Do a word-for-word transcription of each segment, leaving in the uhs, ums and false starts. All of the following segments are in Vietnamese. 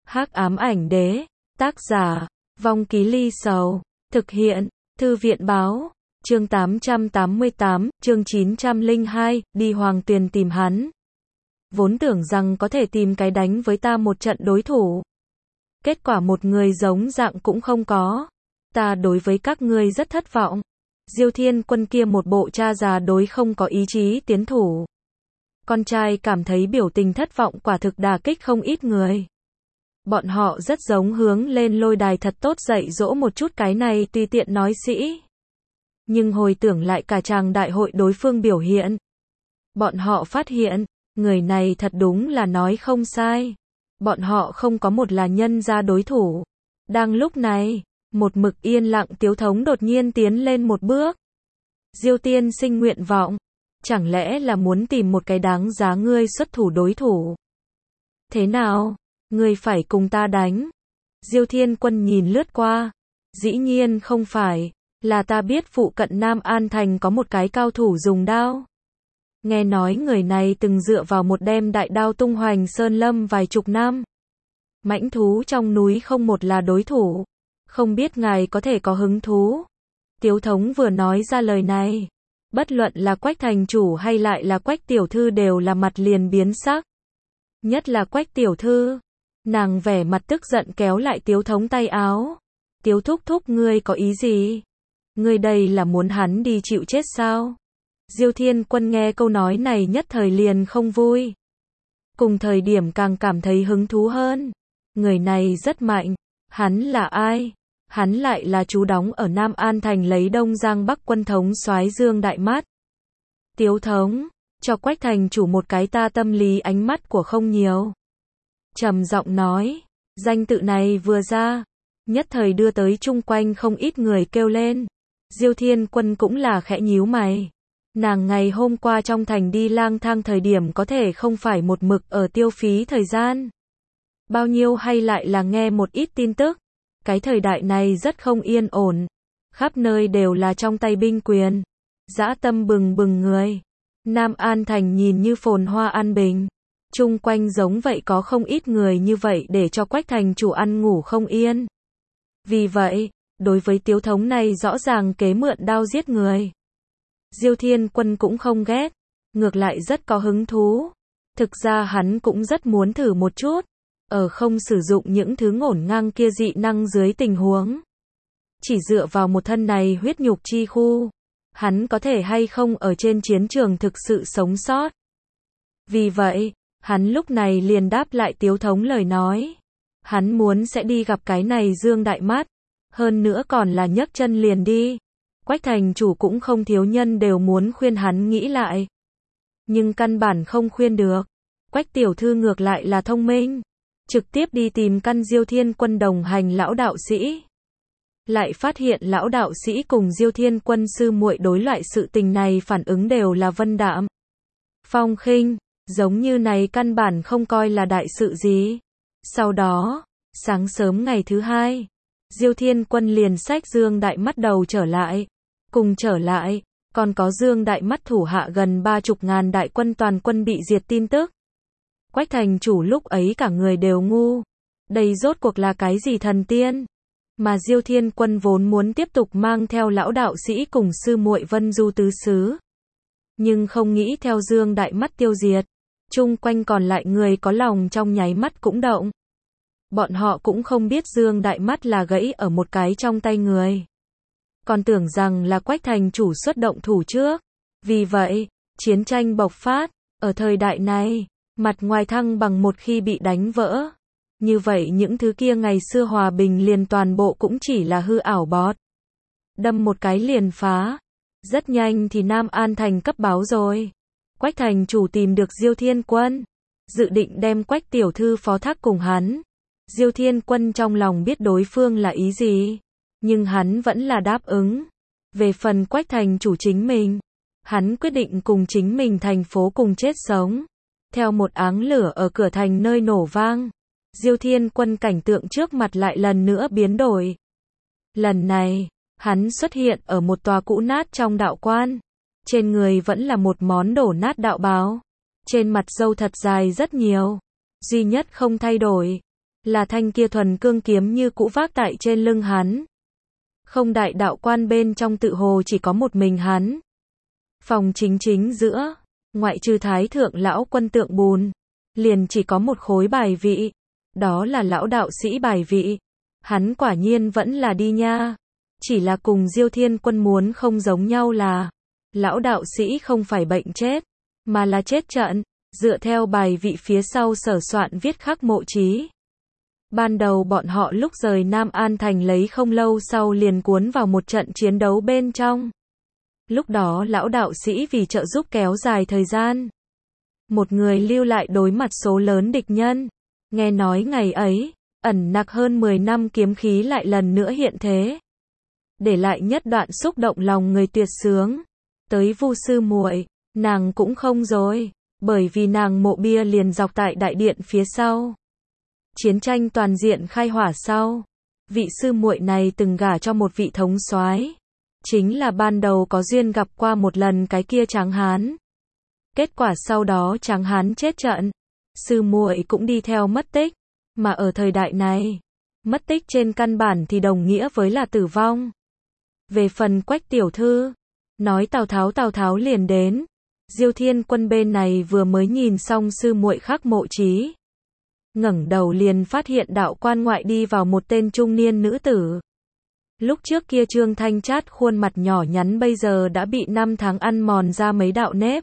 Hắc ám ảnh đế, tác giả, Vong Ký Ly Sầu, thực hiện, Thư viện báo, chương tám trăm tám mươi tám, chương chín trăm lẻ hai, đi Hoàng Tuyền tìm hắn. Vốn tưởng rằng có thể tìm cái đánh với ta một trận đối thủ. Kết quả một người giống dạng cũng không có. Ta đối với các ngươi rất thất vọng. Diêu Thiên Quân kia một bộ cha già đối không có ý chí tiến thủ. Con trai cảm thấy biểu tình thất vọng quả thực đả kích không ít người. Bọn họ rất giống hướng lên lôi đài thật tốt dạy dỗ một chút cái này tùy tiện nói sĩ. Nhưng hồi tưởng lại cả chàng đại hội đối phương biểu hiện. Bọn họ phát hiện, người này thật đúng là nói không sai. Bọn họ không có một là nhân ra đối thủ. Đang lúc này, một mực yên lặng Tiếu Thống đột nhiên tiến lên một bước. Diêu tiên sinh nguyện vọng. Chẳng lẽ là muốn tìm một cái đáng giá ngươi xuất thủ đối thủ? Thế nào? Ngươi phải cùng ta đánh. Diêu Thiên Quân nhìn lướt qua. Dĩ nhiên không phải. Là ta biết phụ cận Nam An Thành có một cái cao thủ dùng đao. Nghe nói người này từng dựa vào một đem đại đao tung hoành sơn lâm vài chục năm. Mãnh thú trong núi không một là đối thủ. Không biết ngài có thể có hứng thú. Tiếu Thống vừa nói ra lời này. Bất luận là Quách thành chủ hay lại là Quách tiểu thư đều là mặt liền biến sắc. Nhất là Quách tiểu thư. Nàng vẻ mặt tức giận kéo lại Tiếu Thống tay áo. Tiếu thúc thúc ngươi có ý gì? Ngươi đây là muốn hắn đi chịu chết sao? Diêu Thiên Quân nghe câu nói này nhất thời liền không vui. Cùng thời điểm càng cảm thấy hứng thú hơn. Người này rất mạnh. Hắn là ai? Hắn lại là chú đóng ở Nam An Thành lấy Đông Giang Bắc quân thống soái Dương Đại Mắt. Tiếu Thống, cho Quách thành chủ một cái ta tâm lý ánh mắt của không nhiều. Trầm giọng nói, danh tự này vừa ra, nhất thời đưa tới chung quanh không ít người kêu lên. Diêu Thiên Quân cũng là khẽ nhíu mày. Nàng ngày hôm qua trong thành đi lang thang thời điểm có thể không phải một mực ở tiêu phí thời gian. Bao nhiêu hay lại là nghe một ít tin tức. Cái thời đại này rất không yên ổn. Khắp nơi đều là trong tay binh quyền. Dã tâm bừng bừng người. Nam An Thành nhìn như phồn hoa an bình. Chung quanh giống vậy có không ít người như vậy để cho Quách thành chủ ăn ngủ không yên. Vì vậy, đối với Tiếu Thống này rõ ràng kế mượn đao giết người. Diêu Thiên Quân cũng không ghét. Ngược lại rất có hứng thú. Thực ra hắn cũng rất muốn thử một chút. Ở không sử dụng những thứ ngổn ngang kia dị năng dưới tình huống. Chỉ dựa vào một thân này huyết nhục chi khu. Hắn có thể hay không ở trên chiến trường thực sự sống sót. Vì vậy, hắn lúc này liền đáp lại Tiếu Thống lời nói. Hắn muốn sẽ đi gặp cái này Dương Đại Mắt. Hơn nữa còn là nhấc chân liền đi. Quách thành chủ cũng không thiếu nhân đều muốn khuyên hắn nghĩ lại. Nhưng căn bản không khuyên được. Quách tiểu thư ngược lại là thông minh. Trực tiếp đi tìm căn Diêu Thiên Quân đồng hành lão đạo sĩ. Lại phát hiện lão đạo sĩ cùng Diêu Thiên Quân sư muội đối loại sự tình này phản ứng đều là vân đạm. Phong khinh, giống như này căn bản không coi là đại sự gì. Sau đó, sáng sớm ngày thứ hai, Diêu Thiên Quân liền xách Dương Đại Mắt đầu trở lại. Cùng trở lại, còn có Dương Đại Mắt thủ hạ gần ba chục ngàn đại quân toàn quân bị diệt tin tức. Quách thành chủ lúc ấy cả người đều ngu. Đây rốt cuộc là cái gì thần tiên? Mà Diêu Thiên Quân vốn muốn tiếp tục mang theo lão đạo sĩ cùng sư muội Vân Du tứ xứ. Nhưng không nghĩ theo Dương Đại Mắt tiêu diệt. Chung quanh còn lại người có lòng trong nháy mắt cũng động. Bọn họ cũng không biết Dương Đại Mắt là gãy ở một cái trong tay người. Còn tưởng rằng là Quách thành chủ xuất động thủ trước. Vì vậy, chiến tranh bộc phát. Ở thời đại này, mặt ngoài thăng bằng một khi bị đánh vỡ. Như vậy những thứ kia ngày xưa hòa bình liền toàn bộ cũng chỉ là hư ảo bọt. Đâm một cái liền phá. Rất nhanh thì Nam An Thành cấp báo rồi. Quách thành chủ tìm được Diêu Thiên Quân. Dự định đem Quách tiểu thư phó thác cùng hắn. Diêu Thiên Quân trong lòng biết đối phương là ý gì. Nhưng hắn vẫn là đáp ứng. Về phần Quách thành chủ chính mình. Hắn quyết định cùng chính mình thành phố cùng chết sống. Theo một áng lửa ở cửa thành nơi nổ vang. Diêu Thiên Quân cảnh tượng trước mặt lại lần nữa biến đổi. Lần này, hắn xuất hiện ở một tòa cũ nát trong đạo quan. Trên người vẫn là một món đổ nát đạo bào. Trên mặt râu thật dài rất nhiều. Duy nhất không thay đổi. là thanh kia thuần cương kiếm như cũ vác tại trên lưng hắn. Không đại đạo quan bên trong tự hồ chỉ có một mình hắn. Phòng chính chính giữa, ngoại trừ thái thượng lão quân tượng bùn, liền chỉ có một khối bài vị, đó là lão đạo sĩ bài vị. Hắn quả nhiên vẫn là đi nha, chỉ là cùng Diêu Thiên Quân muốn không giống nhau là, lão đạo sĩ không phải bệnh chết, mà là chết trận, dựa theo bài vị phía sau sở soạn viết khắc mộ chí. Ban đầu bọn họ lúc rời Nam An Thành lấy không lâu sau liền cuốn vào một trận chiến đấu bên trong. Lúc đó lão đạo sĩ vì trợ giúp kéo dài thời gian, một người lưu lại đối mặt số lớn địch nhân. Nghe nói ngày ấy, ẩn nặc hơn mười năm kiếm khí lại lần nữa hiện thế, để lại nhất đoạn xúc động lòng người tuyệt sướng. Tới Vu sư muội, nàng cũng không dối, bởi vì nàng mộ bia liền dọc tại đại điện phía sau. Chiến tranh toàn diện khai hỏa sau, vị sư muội này từng gả cho một vị thống soái, chính là ban đầu có duyên gặp qua một lần cái kia Tráng Hán. Kết quả sau đó Tráng Hán chết trận, sư muội cũng đi theo mất tích, mà ở thời đại này, mất tích trên căn bản thì đồng nghĩa với là tử vong. Về phần Quách tiểu thư, nói Tào Tháo Tào Tháo liền đến. Diêu Thiên Quân bên này vừa mới nhìn xong sư muội khắc mộ chí, ngẩng đầu liền phát hiện đạo quan ngoại đi vào một tên trung niên nữ tử. Lúc trước kia trương thanh chát khuôn mặt nhỏ nhắn bây giờ đã bị năm tháng ăn mòn ra mấy đạo nếp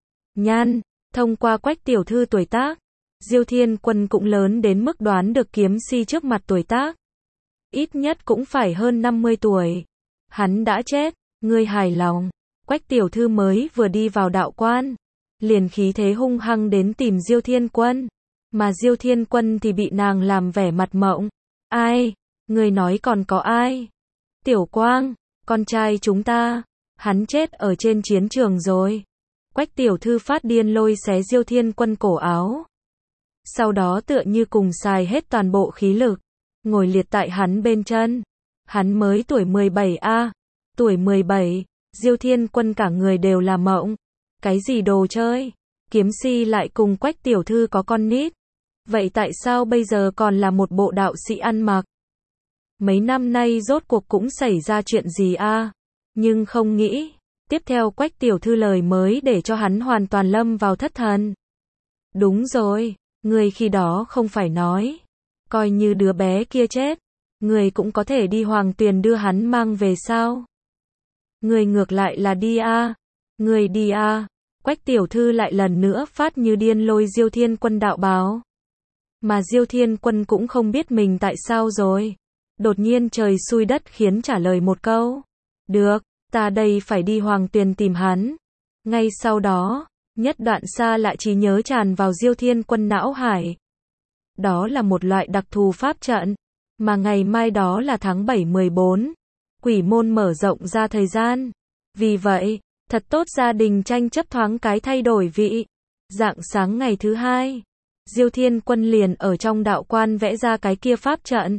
nhăn. Thông qua Quách tiểu thư tuổi tác, Diêu Thiên Quân cũng lớn đến mức đoán được kiếm si trước mặt tuổi tác, ít nhất cũng phải hơn năm mươi tuổi. Hắn đã chết, ngươi hài lòng? Quách tiểu thư mới vừa đi vào đạo quan, liền khí thế hung hăng đến tìm Diêu Thiên Quân, mà Diêu Thiên Quân thì bị nàng làm vẻ mặt mộng. Ai? Ngươi nói còn có ai? Tiểu Quang, con trai chúng ta, hắn chết ở trên chiến trường rồi. Quách tiểu thư phát điên lôi xé Diêu Thiên Quân cổ áo, sau đó tựa như cùng xài hết toàn bộ khí lực, ngồi liệt tại hắn bên chân. Hắn mới tuổi mười bảy a, tuổi mười bảy, Diêu Thiên Quân cả người đều là mộng. Cái gì đồ chơi? Kiếm si lại cùng Quách tiểu thư có con nít. Vậy tại sao bây giờ còn là một bộ đạo sĩ ăn mặc? Mấy năm nay rốt cuộc cũng xảy ra chuyện gì a? Nhưng không nghĩ, tiếp theo Quách tiểu thư lời mới để cho hắn hoàn toàn lâm vào thất thần. Đúng rồi, người khi đó không phải nói, coi như đứa bé kia chết, người cũng có thể đi Hoàng Tuyền đưa hắn mang về sao? Người ngược lại là đi a, người đi a. Quách tiểu thư lại lần nữa phát như điên lôi Diêu Thiên Quân đạo báo. Mà Diêu Thiên Quân cũng không biết mình tại sao rồi. Đột nhiên trời xui đất khiến trả lời một câu. Được, ta đây phải đi Hoàng Tuyền tìm hắn. Ngay sau đó, nhất đoạn xa lạ trí nhớ tràn vào Diêu Thiên Quân não hải. Đó là một loại đặc thù pháp trận, mà ngày mai đó là tháng bảy mười bốn. Quỷ môn mở rộng ra thời gian. Vì vậy, thật tốt gia đình tranh chấp thoáng cái thay đổi vị. Rạng sáng ngày thứ hai, Diêu Thiên Quân liền ở trong đạo quan vẽ ra cái kia pháp trận.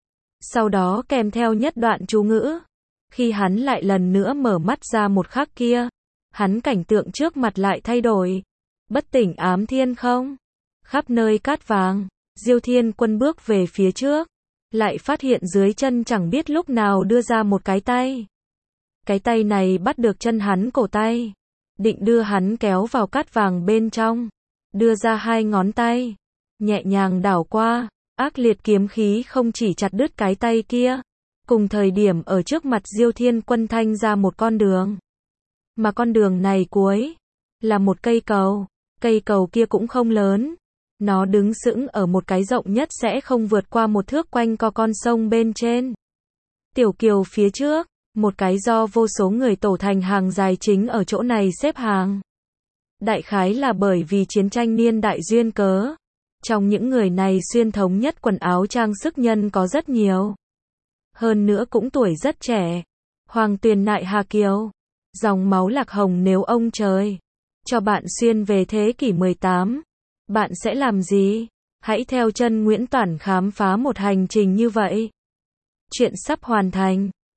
Sau đó kèm theo nhất đoạn chú ngữ. Khi hắn lại lần nữa mở mắt ra một khắc kia, hắn cảnh tượng trước mặt lại thay đổi. Bất tỉnh ám thiên không? Khắp nơi cát vàng, Diêu Thiên Quân bước về phía trước, lại phát hiện dưới chân chẳng biết lúc nào đưa ra một cái tay. Cái tay này bắt được chân hắn cổ tay, định đưa hắn kéo vào cát vàng bên trong, đưa ra hai ngón tay, nhẹ nhàng đảo qua, ác liệt kiếm khí không chỉ chặt đứt cái tay kia, cùng thời điểm ở trước mặt Diêu Thiên Quân thanh ra một con đường. Mà con đường này cuối, là một cây cầu, cây cầu kia cũng không lớn, nó đứng sững ở một cái rộng nhất sẽ không vượt qua một thước quanh co con sông bên trên. Tiểu kiều phía trước, một cái do vô số người tổ thành hàng dài chính ở chỗ này xếp hàng. Đại khái là bởi vì chiến tranh niên đại duyên cớ. Trong những người này xuyên thống nhất quần áo trang sức nhân có rất nhiều. Hơn nữa cũng tuổi rất trẻ. Hoàng Tuyền Nại Hà Kiều. Dòng máu lạc hồng nếu ông trời cho bạn xuyên về thế kỷ mười tám. Bạn sẽ làm gì? Hãy theo chân Nguyễn Toản khám phá một hành trình như vậy. Chuyện sắp hoàn thành.